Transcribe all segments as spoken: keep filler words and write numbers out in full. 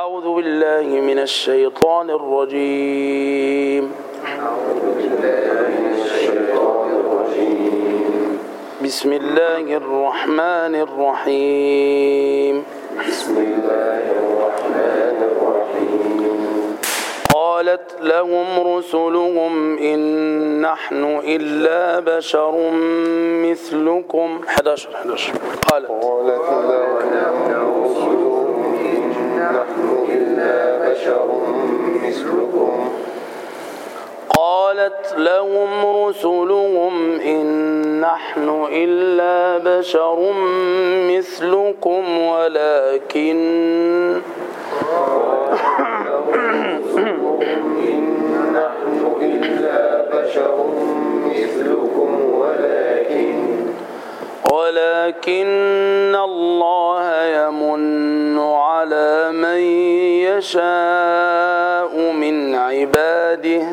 أعوذ بالله من الشيطان الرجيم. بسم الله الرحمن الرحيم. بسم الله الرحمن الرحيم. قالت لهم رسلهم إن نحن إلا بشر مثلكم. أحد عشر أحد عشر. قالت قالت لهم رسلهم إن نحن إلا بشر مثلكم. قالت لهم رسلهم إن نحن إلا بشر مثلكم ولكن نحن إلا بشر مثلكم ولكن ولكن الله يمن على من يشاء من عباده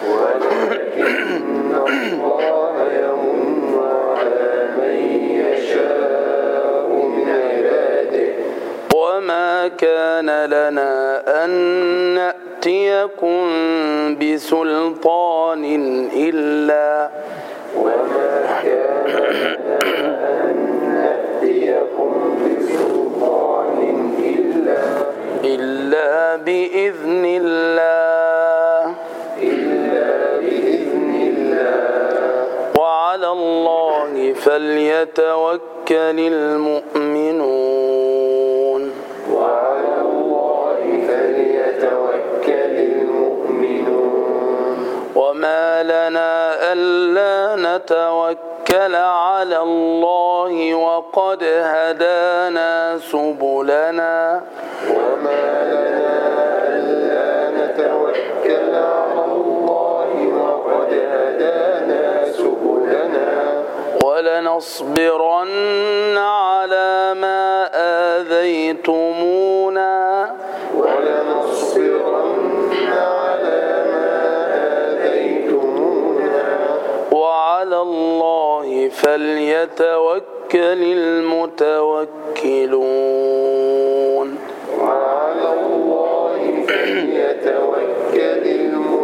ولكن الله يمن على من يشاء من عباده وما كان لنا أن نأتيكم بسلطان إلا وما كان لنا أن نأتيكم بسلطان إلا إلا بإذن الله إلا بإذن الله وعلى الله فليتوكل المؤمنون وعلى الله فليتوكل المؤمنون. وما لنا ألا نتوكل على الله وقد هدانا سبلنا وما لنا ألا نتوكل على الله وقد هدانا سبلنا ولنصبرن على ما آذيتمونا ولنصبرن على ما آذيتمونا وعلى الله فليتوكل المتوكلون وعلى الله فليتوكل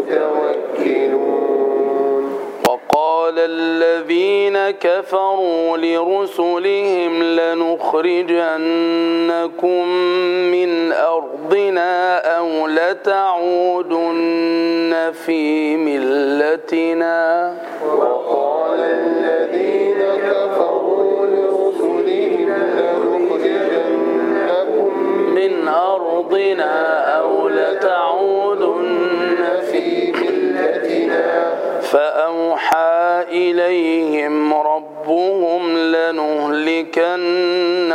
المتوكلون. وقال الذين كفروا لرسلهم لنخرجنكم من أرضنا أو لتعودن في ملتنا وقال الذين كفروا لرسلهم لنخرجنكم من أرضنا أو لتعودن في ملتنا فأوحى إليهم ربهم لنهلكن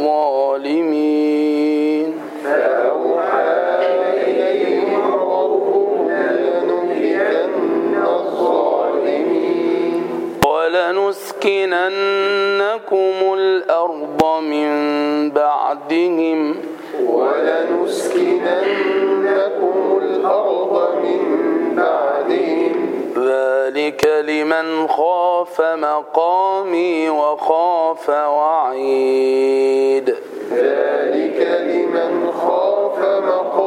الظالمين فأوحى إليهم ربهم لنهلكن الظالمين ولنسكننكم الأرض من بعدهم ولنسكننكم الأرض من بعدهم ذلك لمن خاف مقامي وخاف وعيد ذلك لمن خاف مقامي